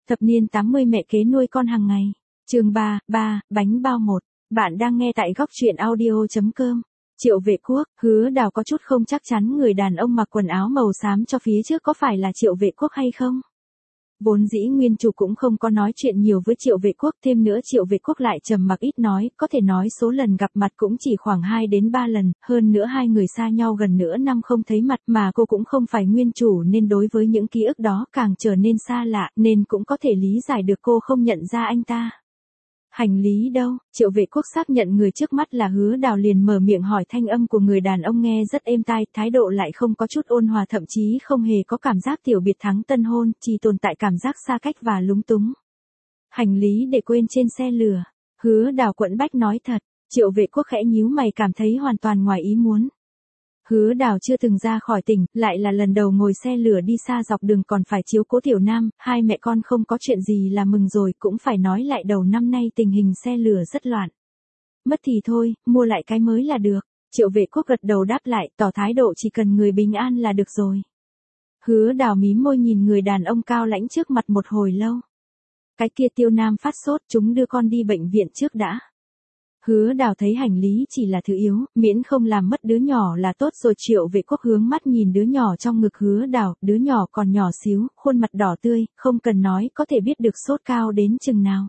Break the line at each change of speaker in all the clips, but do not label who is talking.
Thập niên 80 mẹ kế nuôi con hàng ngày. Chương 3, bánh bao 1. Bạn đang nghe tại góc truyện audio.com. Triệu Vệ Quốc, Hứa Đào có chút không chắc chắn người đàn ông mặc quần áo màu xám cho phía trước có phải là Triệu Vệ Quốc hay không. Vốn dĩ nguyên chủ cũng không có nói chuyện nhiều với Triệu Vệ Quốc, thêm nữa Triệu Vệ Quốc lại trầm mặc ít nói, có thể nói số lần gặp mặt cũng chỉ khoảng 2 đến 3 lần, hơn nữa hai người xa nhau gần nửa năm không thấy mặt mà cô cũng không phải nguyên chủ nên đối với những ký ức đó càng trở nên xa lạ nên cũng có thể lý giải được cô không nhận ra anh ta. Hành lý đâu? Triệu Vệ Quốc xác nhận người trước mắt là Hứa Đào liền mở miệng hỏi, thanh âm của người đàn ông nghe rất êm tai, thái độ lại không có chút ôn hòa, thậm chí không hề có cảm giác tiểu biệt thắng tân hôn, chỉ tồn tại cảm giác xa cách và lúng túng. Hành lý để quên trên xe lửa. Hứa Đào quẫn bách nói thật. Triệu Vệ Quốc khẽ nhíu mày, cảm thấy hoàn toàn ngoài ý muốn. Hứa Đào chưa từng ra khỏi tỉnh, lại là lần đầu ngồi xe lửa đi xa dọc đường còn phải chiếu cố Tiểu Nam, hai mẹ con không có chuyện gì là mừng rồi, cũng phải nói lại đầu năm nay tình hình xe lửa rất loạn. Mất thì thôi, mua lại cái mới là được. Triệu Vệ Quốc gật đầu đáp lại, tỏ thái độ chỉ cần người bình an là được rồi. Hứa Đào mím môi nhìn người đàn ông cao lãnh trước mặt một hồi lâu. Cái kia Tiêu Nam phát sốt, chúng đưa con đi bệnh viện trước đã. Hứa Đào thấy hành lý chỉ là thứ yếu, miễn không làm mất đứa nhỏ là tốt rồi. Triệu Vệ Quốc hướng mắt nhìn đứa nhỏ trong ngực Hứa Đào, đứa nhỏ còn nhỏ xíu, khuôn mặt đỏ tươi, không cần nói có thể biết được sốt cao đến chừng nào.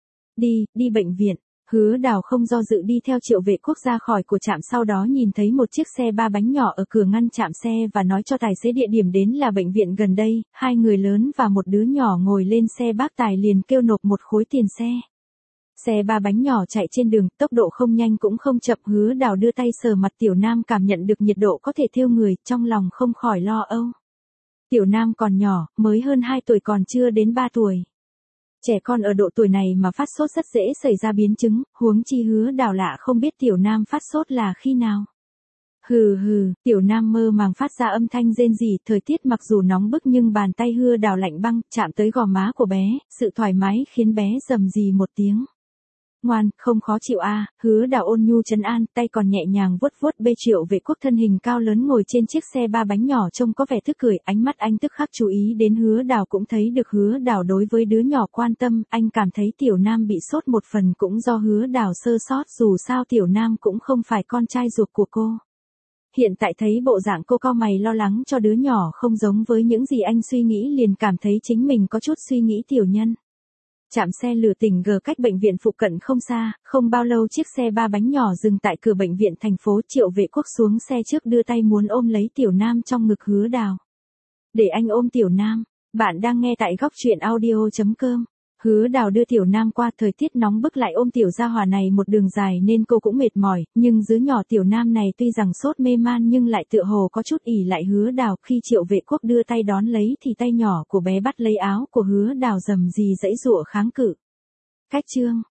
Đi bệnh viện. Hứa Đào không do dự đi theo Triệu Vệ Quốc ra khỏi của trạm, sau đó nhìn thấy một chiếc xe 3 bánh nhỏ ở cửa ngăn trạm xe và nói cho tài xế địa điểm đến là bệnh viện gần đây, hai người lớn và một đứa nhỏ ngồi lên xe, bác tài liền kêu nộp một khối tiền xe. Xe 3 bánh nhỏ chạy trên đường, tốc độ không nhanh cũng không chậm. Hứa Đào đưa tay sờ mặt Tiểu Nam, cảm nhận được nhiệt độ có thể thiêu người, trong lòng không khỏi lo âu. Tiểu Nam còn nhỏ, mới hơn 2 tuổi, còn chưa đến 3 tuổi. Trẻ con ở độ tuổi này mà phát sốt rất dễ xảy ra biến chứng, huống chi Hứa Đào lạ không biết Tiểu Nam phát sốt là khi nào. Hừ, Tiểu Nam mơ màng phát ra âm thanh rên rỉ, thời tiết mặc dù nóng bức nhưng bàn tay Hứa Đào lạnh băng, chạm tới gò má của bé, sự thoải mái khiến bé rầm rì một tiếng. Ngoan, không khó chịu à. Hứa Đào ôn nhu trấn an, tay còn nhẹ nhàng vuốt bê. Triệu Vệ Quốc thân hình cao lớn ngồi trên chiếc xe 3 bánh nhỏ trông có vẻ tức cười, ánh mắt anh tức khắc chú ý đến Hứa Đào, cũng thấy được Hứa Đào đối với đứa nhỏ quan tâm, anh cảm thấy Tiểu Nam bị sốt một phần cũng do Hứa Đào sơ sót, dù sao Tiểu Nam cũng không phải con trai ruột của cô. Hiện tại thấy bộ dạng cô cau mày lo lắng cho đứa nhỏ không giống với những gì anh suy nghĩ, liền cảm thấy chính mình có chút suy nghĩ tiểu nhân. Trạm xe lửa tỉnh G cách bệnh viện phụ cận không xa, không bao lâu chiếc xe 3 bánh nhỏ dừng tại cửa bệnh viện thành phố. Triệu Vệ Quốc xuống xe trước đưa tay muốn ôm lấy Tiểu Nam trong ngực Hứa Đào. Để anh ôm Tiểu Nam. Bạn đang nghe tại góc truyện audio.com. Hứa Đào đưa Tiểu Nam qua, thời tiết nóng bức lại ôm tiểu gia hỏa này một đường dài nên cô cũng mệt mỏi, nhưng đứa nhỏ Tiểu Nam này tuy rằng sốt mê man nhưng lại tựa hồ có chút ỉ lại Hứa Đào. Khi Triệu Vệ Quốc đưa tay đón lấy thì tay nhỏ của bé bắt lấy áo của Hứa Đào, rầm rì giãy giụa kháng cự. Cách chương.